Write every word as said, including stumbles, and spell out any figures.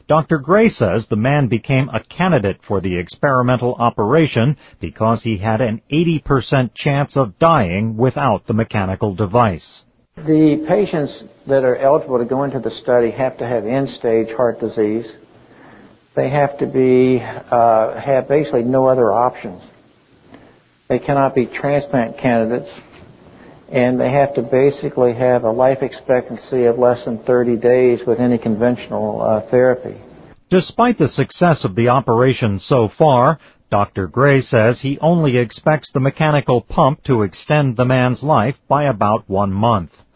Doctor Gray says the man became a candidate for the experimental operation because he had an eighty percent chance of dying without the mechanical device. The patients that are eligible to go into the study have to have end-stage heart disease. They have to be uh, have basically no other options. They cannot be transplant candidates, and they have to basically have a life expectancy of less than thirty days with any conventional uh, therapy. Despite the success of the operation so far, Doctor Gray says he only expects the mechanical pump to extend the man's life by about one month.